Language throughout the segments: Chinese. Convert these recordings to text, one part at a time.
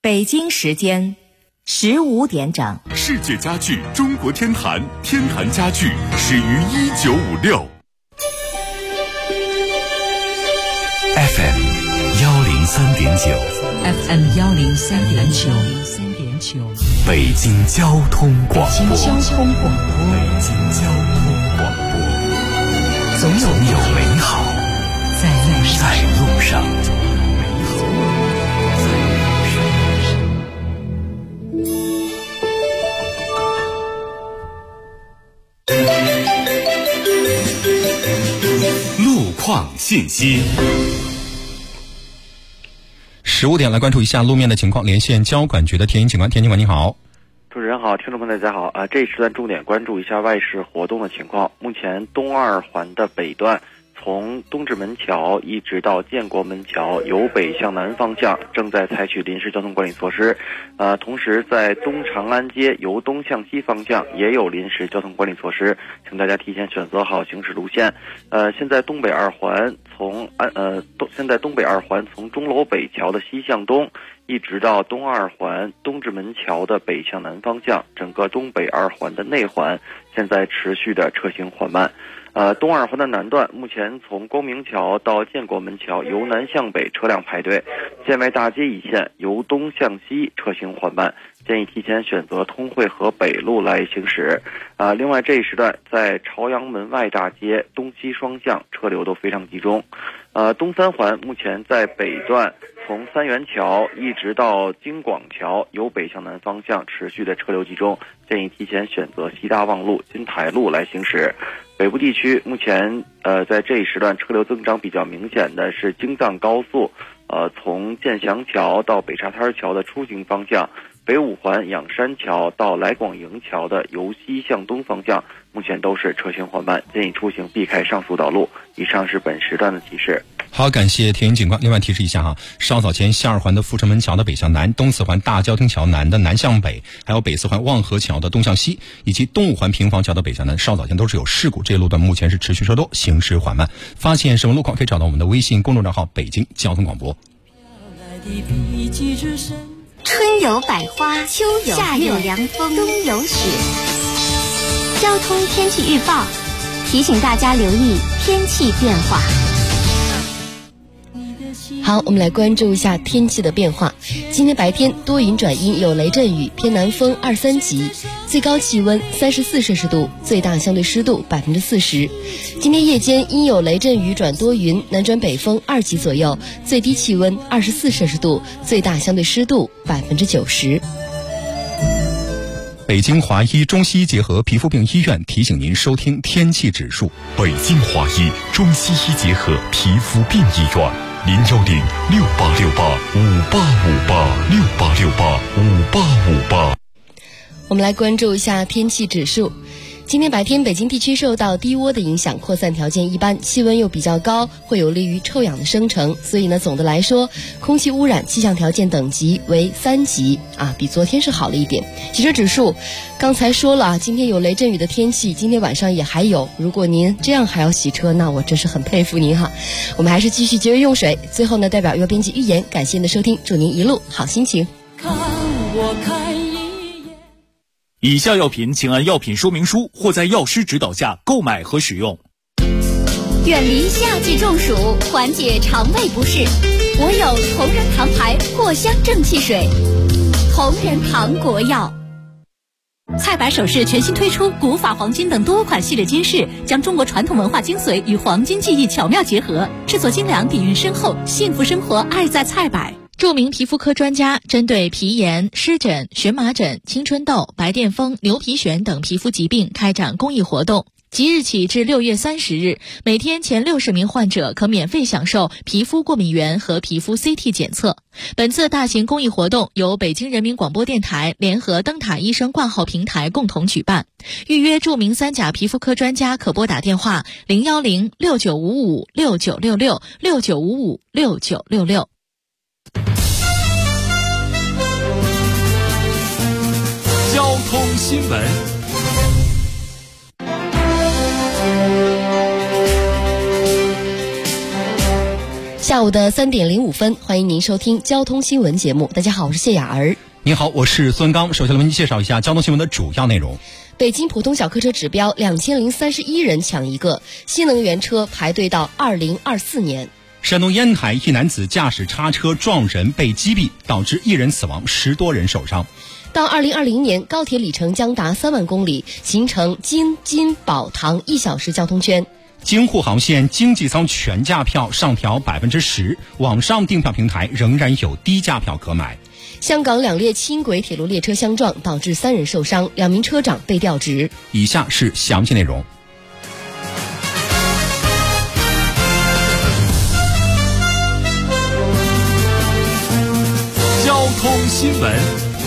北京时间15点整。 世界家具中国天坛，天坛家具始于1956。FM 103.9，FM 103.9， 北京交通广播， 北京交通广播， 总有美好在路上。路况信息。 15点来关注一下路面的情况，连线交管局的田警官。田警官你好。 主持人好，听众朋友大家好。这一时段重点关注一下外事活动的情况。目前东二环的北段，从东直门桥一直到建国门桥，由北向南方向正在采取临时交通管理措施。同时在东长安街由东向西方向也有临时交通管理措施，请大家提前选择好行驶路线。现在东北二环从钟楼北桥的西向东，一直到东二环东直门桥的北向南方向，整个东北二环的内环现在持续的车行缓慢。东二环的南段，目前从光明桥到建国门桥由南向北车辆排队，建外大街一线由东向西车行缓慢，建议提前选择通惠河北路来行驶。另外这一时段在朝阳门外大街东西双向车流都非常集中。东三环目前在北段从三元桥一直到京广桥由北向南方向持续的车流集中，建议提前选择西大望路、金台路来行驶。北部地区目前在这一时段车流增长比较明显的是京藏高速，从建祥桥到北沙滩桥的出行方向，北五环仰山桥到来广营桥的由西向东方向目前都是车行缓慢，建议出行避开上述道路。以上是本时段的提示。 好，感谢田警官。另外提示一下稍早前西二环的阜成门桥的北向南，东四环大郊厅桥南的南向北，还有北四环望河桥的东向西，以及东五环平房桥的北向南，稍早前都是有事故，这些路段目前是持续车多，行驶缓慢。发现什么路况可以找到我们的微信公众账号北京交通广播。 春有百花，秋有夏有凉风，冬有雪。交通天气预报提醒大家留意天气变化。 好，我们来关注一下天气的变化。今天白天多云转阴，有雷阵雨，偏南风2-3级，最高气温34摄氏度，最大相对湿度40%。今天夜间阴有雷阵雨转多云，南转北风2级左右，最低气温24摄氏度，最大相对湿度90%。 北京华医中西医结合皮肤病医院提醒您收听天气指数。 北京华医中西医结合皮肤病医院，0868585858，68685858。 我们来关注一下天气指数。今天白天北京地区受到低涡的影响，扩散条件一般，气温又比较高，会有利于臭氧的生成，所以呢，总的来说空气污染气象条件等级为3级比昨天是好了一点。洗车指数刚才说了今天有雷阵雨的天气，今天晚上也还有，如果您这样还要洗车，那我真是很佩服您我们还是继续节约用水。最后呢，代表预报编辑预言感谢您的收听，祝您一路好心情。 看我看一眼。 以下药品请按药品说明书或在药师指导下购买和使用。 远离夏季中暑，缓解肠胃不适，我有同仁堂牌藿香正气水。同仁堂国药。 菜百首饰全新推出古法黄金等多款系列金饰，将中国传统文化精髓与黄金技艺巧妙结合，制作精良，底蕴深厚，幸福生活爱在菜百。 著名皮肤科专家针对皮炎、湿疹、荨麻疹、青春痘、白癜风、牛皮癣等皮肤疾病开展公益活动。即日起至6月30日，每天前60名患者可免费享受皮肤过敏原和皮肤 CT 检测。本次大型公益活动由北京人民广播电台联合灯塔医生挂号平台共同举办。预约著名3甲皮肤科专家可拨打电话010-6955-6966 交通新闻。 下午的3点05分，欢迎您收听交通新闻节目。大家好，我是谢雅儿。 您好，我是孙刚。首先来为您介绍一下交通新闻的主要内容。 北京普通小客车指标2031人抢一个，新能源车排队到2024年。 山东烟台一男子驾驶叉车撞人被击毙，导致1人死亡，10多人受伤。 到2020年，高铁里程将达3万公里，形成京津宝唐1小时交通圈。 京沪航线经济舱全价票上调10%，网上订票平台仍然有低价票可买。 香港2列轻轨铁路列车相撞，导致3人受伤，2名车长被调职。 以下是详细内容。 交通新闻。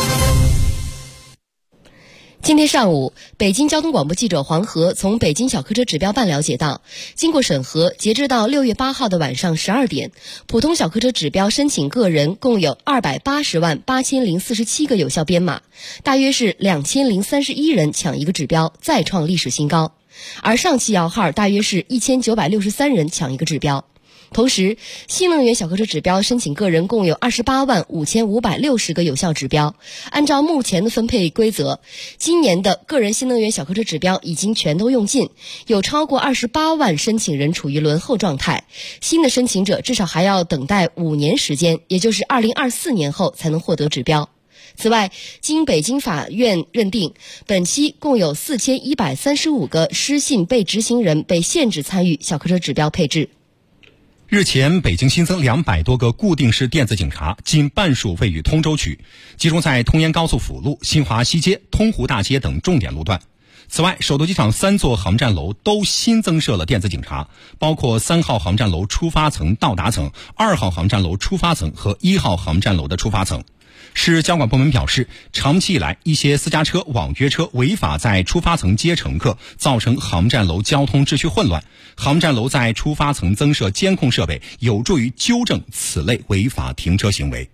今天上午，北京交通广播记者黄河从北京小客车指标办了解到，经过审核，截至到6月8号的晚上12点，普通小客车指标申请个人共有280万8047个有效编码，大约是2031人抢一个指标，再创历史新高。而上汽摇号大约是1963人抢一个指标。同时，新能源小客车指标申请个人共有28万5560个有效指标。按照目前的分配规则，今年的个人新能源小客车指标已经全都用尽，有超过28万申请人处于轮候状态。新的申请者至少还要等待5年时间，也就是2024年后才能获得指标。此外，经北京法院认定，本期共有4135个失信被执行人被限制参与小客车指标配置。 日前，北京新增200多个固定式电子警察，近半数位于通州区，集中在通烟高速辅路、新华西街、通湖大街等重点路段。此外，首都机场3座航站楼都新增设了电子警察，包括3号航站楼出发层到达层、2号航站楼出发层和1号航站楼的出发层。市交管部门表示，长期以来，一些私家车、网约车违法在出发层接乘客，造成航站楼交通秩序混乱。航站楼在出发层增设监控设备，有助于纠正此类违法停车行为。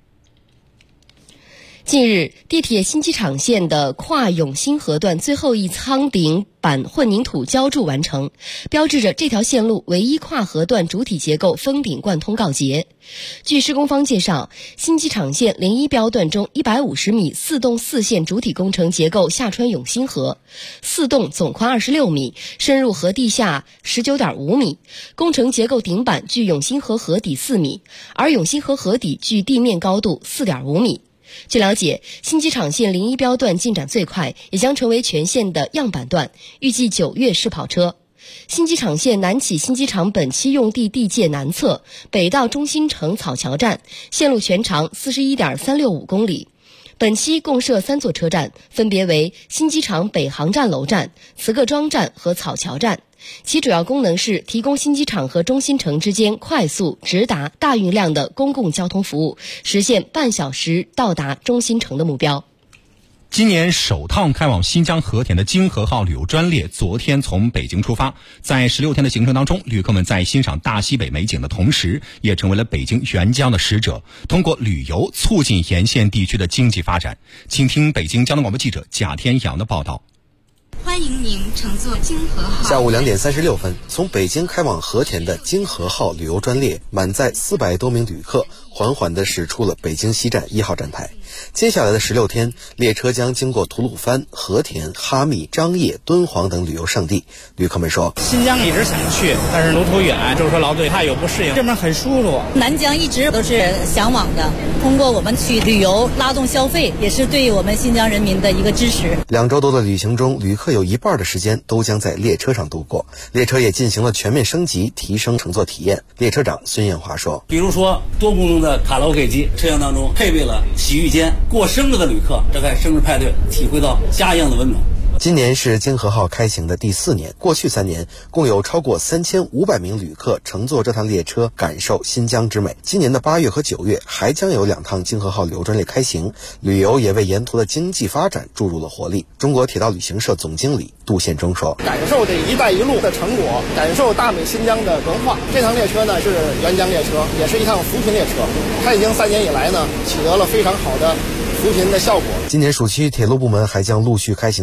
近日，地铁新机场线的跨永兴河段最后一舱顶板混凝土浇筑完成，标志着这条线路唯一跨河段主体结构封顶贯通告捷。据施工方介绍，新机场线01标段中150米4洞4线主体工程结构下穿永兴河，4洞总宽26米，深入河地下 19.5 米，工程结构顶板距永兴河河底4米，而永兴河河底距地面高度 4.5 米。据了解，新机场线01标段进展最快，也将成为全线的样板段，预计9月试跑车。新机场线南起新机场本期用地地界南侧，北到中心城草桥站，线路全长 41.365 公里。本期共设3座车站，分别为新机场北航站楼站、慈各庄站和草桥站。其主要功能是提供新机场和中心城之间快速直达大运量的公共交通服务，实现半小时到达中心城的目标。 今年首趟开往新疆和田的京河号旅游专列昨天从北京出发，在16天的行程当中，旅客们在欣赏大西北美景的同时，也成为了北京援疆的使者，通过旅游促进沿线地区的经济发展。请听北京交通广播记者贾天阳的报道。 欢迎您乘坐京河号。 下午2点36分，从北京开往和田的京河号旅游专列满载400多名旅客，缓缓地驶出了北京西站1号站台。接下来的16天，列车将经过吐鲁番、和田、哈密、张掖、敦煌等旅游胜地。旅客们说， 新疆一直想去，但是路途远，舟车劳顿，怕有不适应。这边很舒服。 南疆一直都是向往的，通过我们去旅游拉动消费，也是对我们新疆人民的一个支持。 2周多的旅行中，旅客有一半的时间都将在列车上度过。列车也进行了全面升级，提升乘坐体验。列车长孙艳华说， 比如说多功能的卡拉 OK 机，车厢当中配备了洗浴间，过生日的旅客展开生日派对，体会到家一样的温暖。 今年是京河号开行的第4年，过去3年共有超过3500名旅客乘坐这趟列车感受新疆之美。今年的8月和9月还将有2趟京河号旅游专列开行，旅游也为沿途的经济发展注入了活力。中国铁道旅行社总经理杜宪忠说， 感受这一带一路的成果，感受大美新疆的文化。这趟列车呢是援疆列车，也是一趟扶贫列车，开行3年以来呢取得了非常好的扶贫的效果。 今年暑期，铁路部门还将陆续开行去往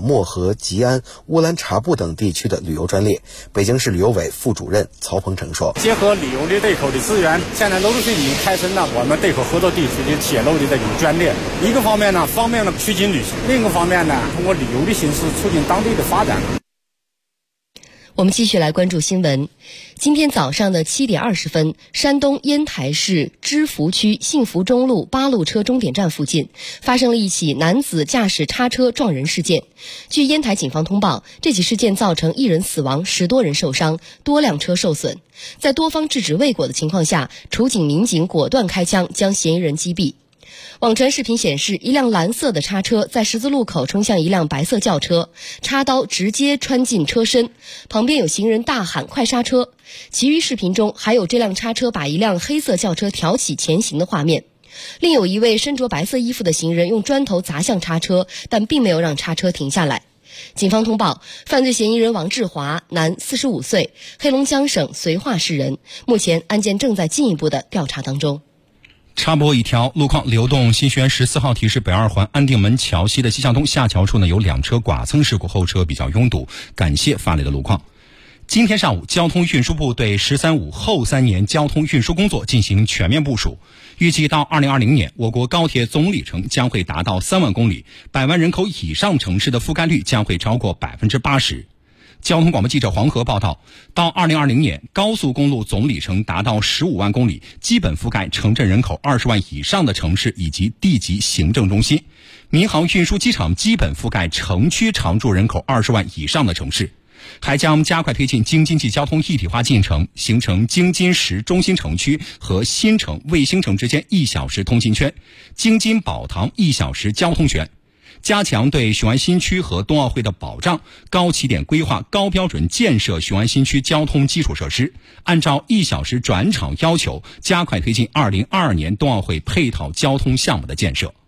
漠河、吉安、乌兰察布等地区的旅游专列。北京市旅游委副主任曹鹏程说， 结合旅游的对口的资源，现在陆续已经开设了我们对口合作地区的铁路的这种专列。一个方面呢，方便了取经旅行；另一个方面呢，通过旅游的形式促进当地的发展。 我们继续来关注新闻。今天早上的7点20分，山东烟台市芝罘区幸福中路8路车终点站附近发生了一起男子驾驶叉车撞人事件。据烟台警方通报，这起事件造成1人死亡，10多人受伤，多辆车受损。在多方制止未果的情况下，处警民警果断开枪将嫌疑人击毙。网传视频显示，一辆蓝色的叉车在十字路口冲向一辆白色轿车，叉刀直接穿进车身，旁边有行人大喊快刹车。其余视频中还有这辆叉车把一辆黑色轿车挑起前行的画面。另有一位身着白色衣服的行人用砖头砸向叉车，但并没有让叉车停下来。警方通报，犯罪嫌疑人王志华，男，45岁，黑龙江省绥化市人。目前案件正在进一步的调查当中。 插播一条路况：流动新学园14号提示北2环安定门桥西的西向东下桥处呢，有2车剐蹭事故，后车比较拥堵。感谢发来的路况。今天上午，交通运输部对“13+5”后3年交通运输工作进行全面部署，预计到2020年，我国高铁总里程将会达到3万公里，100万人口以上城市的覆盖率将会超过80%。交通广播记者黄河报道，到2020年，高速公路总里程达到15万公里，基本覆盖城镇人口20万以上的城市以及地级行政中心。民航运输机场基本覆盖城区常住人口20万以上的城市。还将加快推进京津冀交通一体化进程，形成京津10中心城区和新城、卫星城之间1小时通勤圈，京津宝塘1小时交通圈。加强对雄安新区和冬奥会的保障，高起点规划、高标准建设雄安新区交通基础设施，按照1小时转场要求，加快推进2022年冬奥会配套交通项目的建设。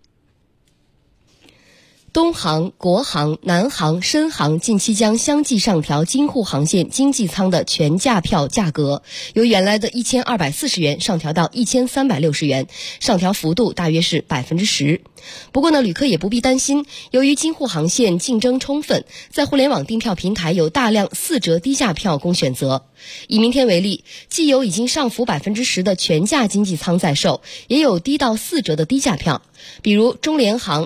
东航、国航、南航、深航近期将相继上调京沪航线经济舱的全价票价格，由原来的1240元上调到1360元，上调幅度大约是10%。不过呢，旅客也不必担心，由于京沪航线竞争充分，在互联网订票平台有大量4折低价票供选择。以明天为例，既有已经上浮10%的全价经济舱在售，也有低到4折的低价票。比如中联航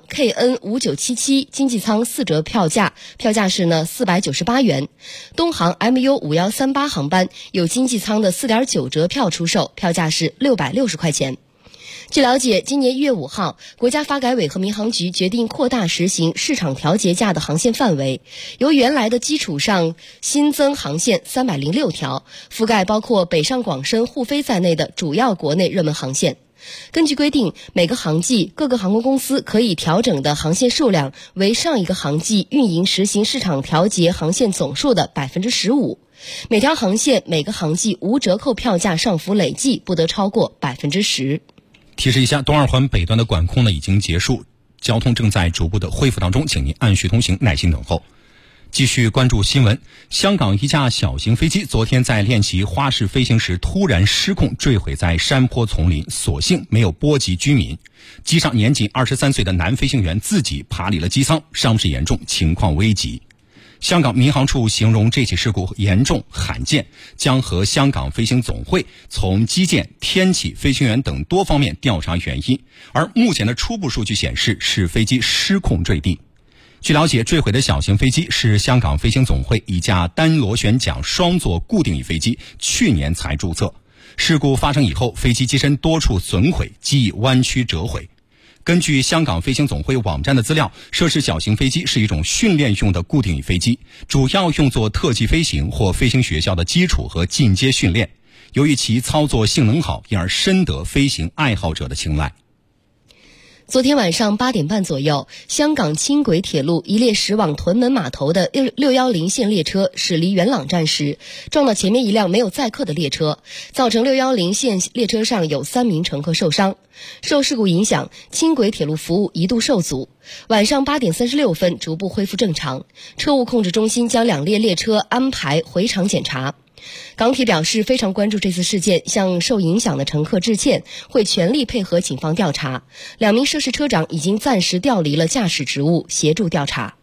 KN5977 经济舱4折票价是498元，东航 MU5138 航班有经济舱的4.9折票出售，票价是660块钱。据了解，今年1月5号，国家发改委和民航局决定扩大实行市场调节价的航线范围，由原来的基础上新增航线306条，覆盖包括北上广深沪飞在内的主要国内热门航线。根据规定，每个航季各个航空公司可以调整的航线数量为上一个航季运营实行市场调节航线总数的15%。每条航线每个航季无折扣票价上浮累计不得超过10%。 提示一下，东2环北段的管控呢已经结束，交通正在逐步的恢复当中，请您按序通行，耐心等候。继续关注新闻，香港一架小型飞机昨天在练习花式飞行时突然失控坠毁在山坡丛林，所幸没有波及居民。机上年仅23岁的男飞行员自己爬离了机舱，伤势严重，情况危急。香港民航处形容这起事故严重罕见，将和香港飞行总会从机件、天气、飞行员等多方面调查原因，而目前的初步数据显示是飞机失控坠地。据了解，坠毁的小型飞机是香港飞行总会一架单螺旋桨双座固定翼飞机，去年才注册。事故发生以后，飞机机身多处损毁，机翼弯曲折毁。根据香港飞行总会网站的资料，涉事小型飞机是一种训练用的固定翼飞机，主要用作特技飞行或飞行学校的基础和进阶训练。由于其操作性能好，因而深得飞行爱好者的青睐。 昨天晚上8点半左右，香港轻轨铁路一列驶往屯门码头的610线列车驶离元朗站时，撞到前面一辆没有载客的列车，造成610线列车上有3名乘客受伤。受事故影响，轻轨铁路服务一度受阻。晚上8点36分逐步恢复正常，车务控制中心将2列列车安排回厂检查。港铁表示非常关注这次事件，向受影响的乘客致歉，会全力配合警方调查。2名涉事车长已经暂时调离了驾驶职务，协助调查。